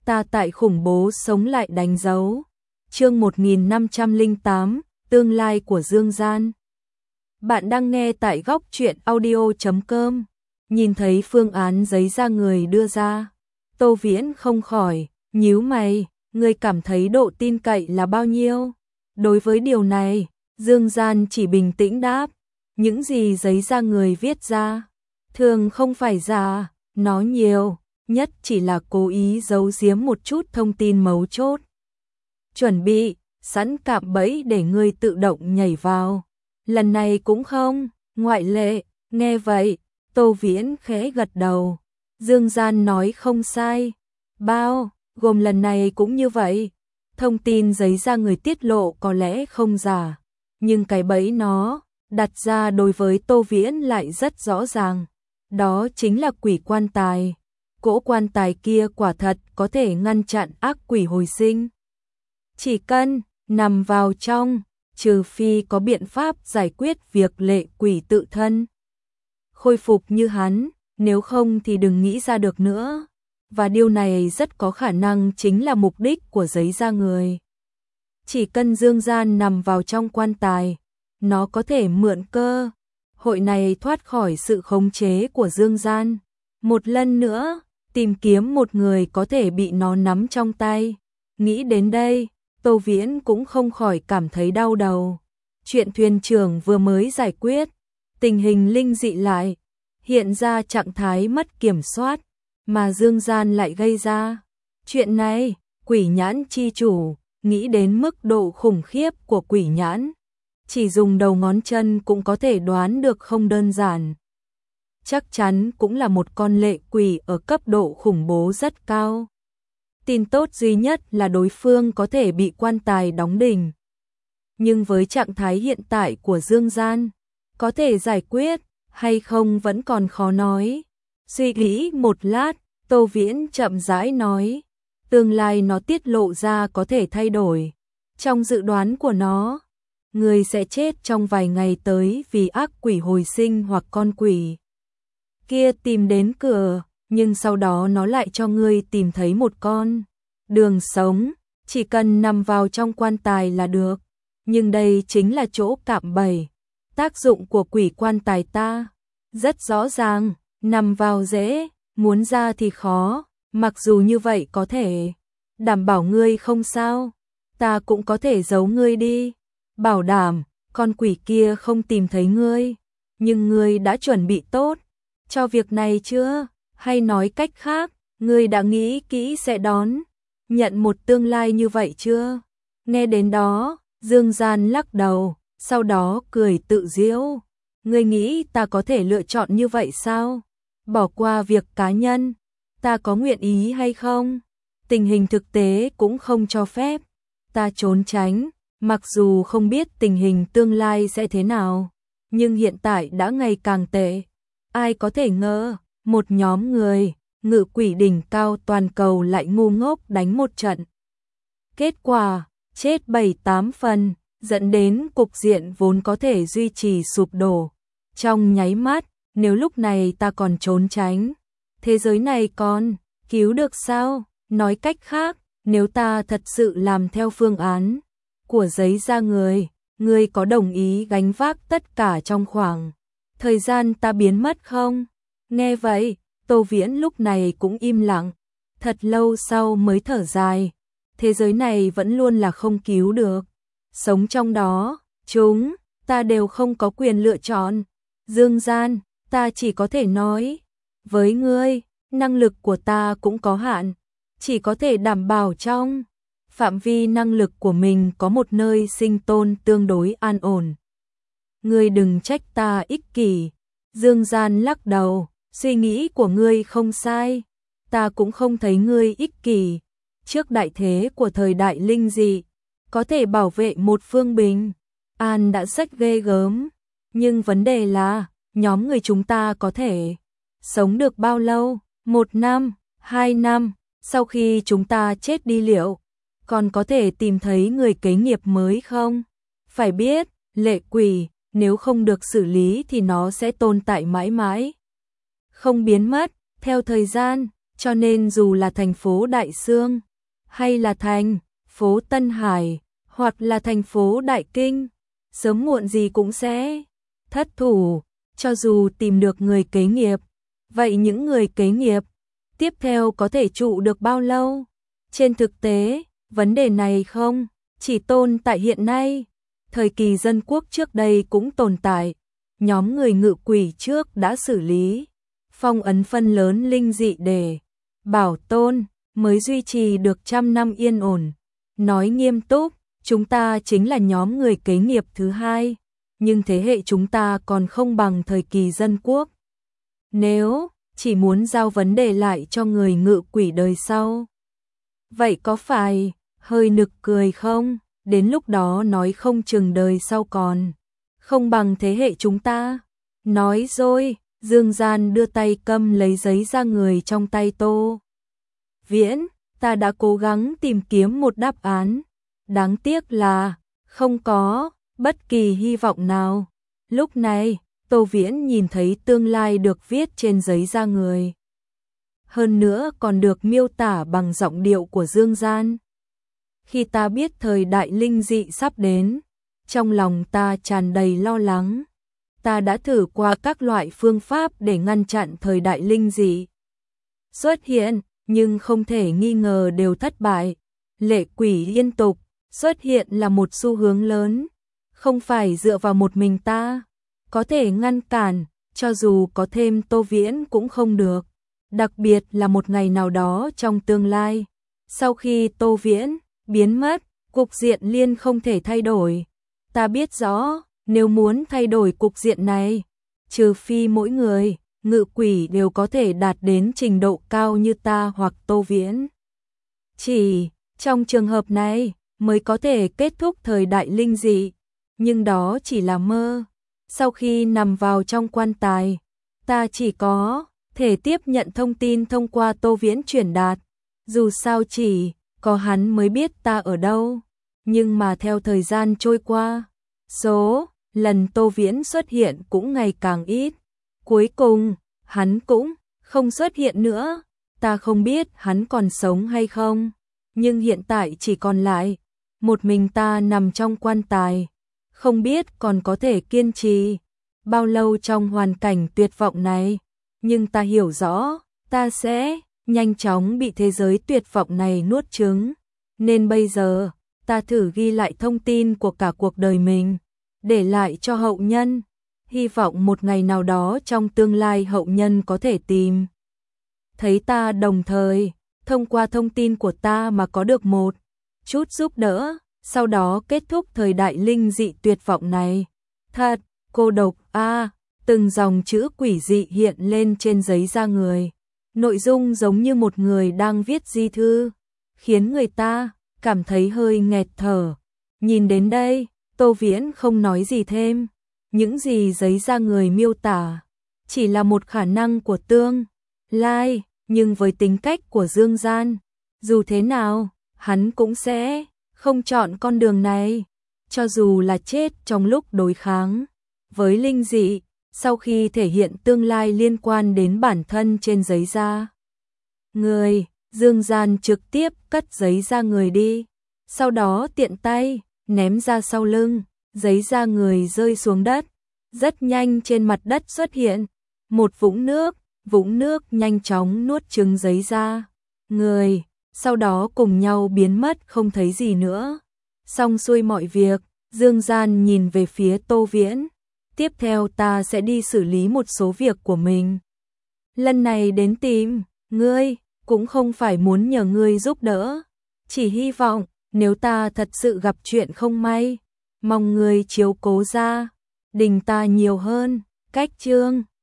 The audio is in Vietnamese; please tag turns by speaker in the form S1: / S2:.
S1: ta tại khủng bố sống lại đánh dấu. Chương 1508, tương lai của Dương Gian. Bạn đang nghe tại góc truyện audio.com. Nhìn thấy phương án giấy ra người đưa ra, Tô Viễn không khỏi nhíu mày, người cảm thấy độ tin cậy là bao nhiêu? Đối với điều này, Dương Gian chỉ bình tĩnh đáp, những gì giấy ra người viết ra, thường không phải giả, nó nhiều nhất chỉ là cố ý giấu giếm một chút thông tin mấu chốt. Chuẩn bị sẵn cạm bẫy để ngươi tự động nhảy vào. Lần này cũng không ngoại lệ. Nghe vậy, Tô Viễn khẽ gật đầu. Dương Gian nói không sai. Bao gồm lần này cũng như vậy. Thông tin giấy ra người tiết lộ có lẽ không giả, nhưng cái bẫy nó đặt ra đối với Tô Viễn lại rất rõ ràng. Đó chính là quỷ quan tài. Cỗ quan tài kia quả thật có thể ngăn chặn ác quỷ hồi sinh. Chỉ cần nằm vào trong, trừ phi có biện pháp giải quyết việc lệ quỷ tự thân khôi phục như hắn, nếu không thì đừng nghĩ ra được nữa. Và điều này rất có khả năng chính là mục đích của giấy ra người. Chỉ cần Dương Gian nằm vào trong quan tài, nó có thể mượn cơ hội này thoát khỏi sự khống chế của Dương Gian. Một lần nữa, tìm kiếm một người có thể bị nó nắm trong tay. Nghĩ đến đây, Tô Viễn cũng không khỏi cảm thấy đau đầu. Chuyện thuyền trưởng vừa mới giải quyết, tình hình linh dị lại hiện ra trạng thái mất kiểm soát, mà Dương Gian lại gây ra. Chuyện này, quỷ nhãn chi chủ, nghĩ đến mức độ khủng khiếp của quỷ nhãn, chỉ dùng đầu ngón chân cũng có thể đoán được không đơn giản. Chắc chắn cũng là một con lệ quỷ ở cấp độ khủng bố rất cao. Tin tốt duy nhất là đối phương có thể bị quan tài đóng đinh. Nhưng với trạng thái hiện tại của Dương Gian, có thể giải quyết hay không vẫn còn khó nói. Suy nghĩ một lát, Tô Viễn chậm rãi nói, tương lai nó tiết lộ ra có thể thay đổi. Trong dự đoán của nó, người sẽ chết trong vài ngày tới vì ác quỷ hồi sinh hoặc con quỷ kia tìm đến cửa, nhưng sau đó nó lại cho ngươi tìm thấy một con đường sống, chỉ cần nằm vào trong quan tài là được. Nhưng đây chính là chỗ cạm bẫy. Tác dụng của quỷ quan tài ta rất rõ ràng, nằm vào dễ, muốn ra thì khó. Mặc dù như vậy có thể đảm bảo ngươi không sao, ta cũng có thể giấu ngươi đi, bảo đảm con quỷ kia không tìm thấy ngươi. Nhưng ngươi đã chuẩn bị tốt cho việc này chưa? Hay nói cách khác, ngươi đã nghĩ kỹ sẽ đón nhận một tương lai như vậy chưa? Nghe đến đó, Dương Gian lắc đầu, sau đó cười tự giễu. Ngươi nghĩ ta có thể lựa chọn như vậy sao? Bỏ qua việc cá nhân, ta có nguyện ý hay không? Tình hình thực tế cũng không cho phép ta trốn tránh, mặc dù không biết tình hình tương lai sẽ thế nào, nhưng hiện tại đã ngày càng tệ. Ai có thể ngờ, một nhóm người ngự quỷ đỉnh cao toàn cầu lại ngu ngốc đánh một trận. Kết quả, chết 7-8 phần, dẫn đến cục diện vốn có thể duy trì sụp đổ. Trong nháy mắt, nếu lúc này ta còn trốn tránh, thế giới này còn cứu được sao? Nói cách khác, nếu ta thật sự làm theo phương án của giấy ra người, ngươi có đồng ý gánh vác tất cả trong khoảng thời gian ta biến mất không? Nghe vậy, Tô Viễn lúc này cũng im lặng, thật lâu sau mới thở dài. Thế giới này vẫn luôn là không cứu được. Sống trong đó, ta đều không có quyền lựa chọn. Dương Gian, ta chỉ có thể nói, với ngươi, năng lực của ta cũng có hạn, chỉ có thể đảm bảo trong phạm vi năng lực của mình có một nơi sinh tồn tương đối an ổn. Ngươi đừng trách ta ích kỷ. Dương Gian lắc đầu, suy nghĩ của ngươi không sai, ta cũng không thấy ngươi ích kỷ. Trước đại thế của thời đại linh dị, có thể bảo vệ một phương bình an đã rất ghê gớm, nhưng vấn đề là nhóm người chúng ta có thể sống được bao lâu? 1 năm, 2 năm, sau khi chúng ta chết đi liệu còn có thể tìm thấy người kế nghiệp mới không? Phải biết, lệ quỷ nếu không được xử lý thì nó sẽ tồn tại mãi mãi, không biến mất. Theo thời gian, cho nên dù là thành phố Đại Xương, hay là thành phố Tân Hải, hoặc là thành phố Đại Kinh, sớm muộn gì cũng sẽ thất thủ, cho dù tìm được người kế nghiệp. Vậy những người kế nghiệp tiếp theo có thể trụ được bao lâu? Trên thực tế, vấn đề này không chỉ tồn tại hiện nay, thời kỳ dân quốc trước đây cũng tồn tại. Nhóm người ngự quỷ trước đã xử lý, phong ấn phân lớn linh dị để bảo tồn, mới duy trì được 100 năm yên ổn. Nói nghiêm túc, chúng ta chính là nhóm người kế nghiệp thứ hai, nhưng thế hệ chúng ta còn không bằng thời kỳ dân quốc. Nếu chỉ muốn giao vấn đề lại cho người ngự quỷ đời sau, vậy có phải hơi nực cười không? Đến lúc đó nói không chừng đời sau còn không bằng thế hệ chúng ta. Nói rồi, Dương Gian đưa tay cầm lấy giấy ra người trong tay Tô Viễn. Ta đã cố gắng tìm kiếm một đáp án, đáng tiếc là không có bất kỳ hy vọng nào. Lúc này, Tô Viễn nhìn thấy tương lai được viết trên giấy ra người. Hơn nữa còn được miêu tả bằng giọng điệu của Dương Gian. Khi ta biết thời đại linh dị sắp đến, trong lòng ta tràn đầy lo lắng. Ta đã thử qua các loại phương pháp để ngăn chặn thời đại linh dị xuất hiện, nhưng không thể nghi ngờ đều thất bại. Lệ quỷ liên tục xuất hiện là một xu hướng lớn, không phải dựa vào một mình ta có thể ngăn cản, cho dù có thêm Tô Viễn cũng không được. Đặc biệt là một ngày nào đó trong tương lai, sau khi Tô Viễn biến mất, cục diện liên không thể thay đổi. Ta biết rõ, nếu muốn thay đổi cục diện này, trừ phi mỗi người ngự quỷ đều có thể đạt đến trình độ cao như ta hoặc Tô Viễn. Chỉ trong trường hợp này mới có thể kết thúc thời đại linh dị, nhưng đó chỉ là mơ. Sau khi nằm vào trong quan tài, ta chỉ có thể tiếp nhận thông tin thông qua Tô Viễn truyền đạt. Dù sao chỉ có hắn mới biết ta ở đâu. Nhưng mà theo thời gian trôi qua, số lần Tô Viễn xuất hiện cũng ngày càng ít. Cuối cùng, hắn cũng không xuất hiện nữa. Ta không biết hắn còn sống hay không, nhưng hiện tại chỉ còn lại một mình ta nằm trong quan tài, không biết còn có thể kiên trì bao lâu trong hoàn cảnh tuyệt vọng này. Nhưng ta hiểu rõ, ta sẽ nhanh chóng bị thế giới tuyệt vọng này nuốt chửng. Nên bây giờ, ta thử ghi lại thông tin của cả cuộc đời mình, để lại cho hậu nhân. Hy vọng một ngày nào đó trong tương lai hậu nhân có thể tìm thấy ta, đồng thời thông qua thông tin của ta mà có được một chút giúp đỡ, sau đó kết thúc thời đại linh dị tuyệt vọng này. Thật cô độc a. Từng dòng chữ quỷ dị hiện lên trên giấy da người. Nội dung giống như một người đang viết di thư, khiến người ta cảm thấy hơi nghẹt thở. Nhìn đến đây, Tô Viễn không nói gì thêm. Những gì giấy da người miêu tả chỉ là một khả năng của tương lai, nhưng với tính cách của Dương Gian, dù thế nào, hắn cũng sẽ không chọn con đường này, cho dù là chết trong lúc đối kháng với linh dị. Sau khi thể hiện tương lai liên quan đến bản thân trên giấy da người, Dương Gian trực tiếp cất giấy da người đi, sau đó tiện tay ném ra sau lưng, giấy da người rơi xuống đất. Rất nhanh trên mặt đất xuất hiện một vũng nước nhanh chóng nuốt chửng giấy da người, sau đó cùng nhau biến mất không thấy gì nữa. Xong xuôi mọi việc, Dương Gian nhìn về phía Tô Viễn. Tiếp theo ta sẽ đi xử lý một số việc của mình. Lần này đến tìm ngươi, cũng không phải muốn nhờ ngươi giúp đỡ. Chỉ hy vọng, nếu ta thật sự gặp chuyện không may, mong ngươi chiếu cố gia đình ta nhiều hơn. Cách chương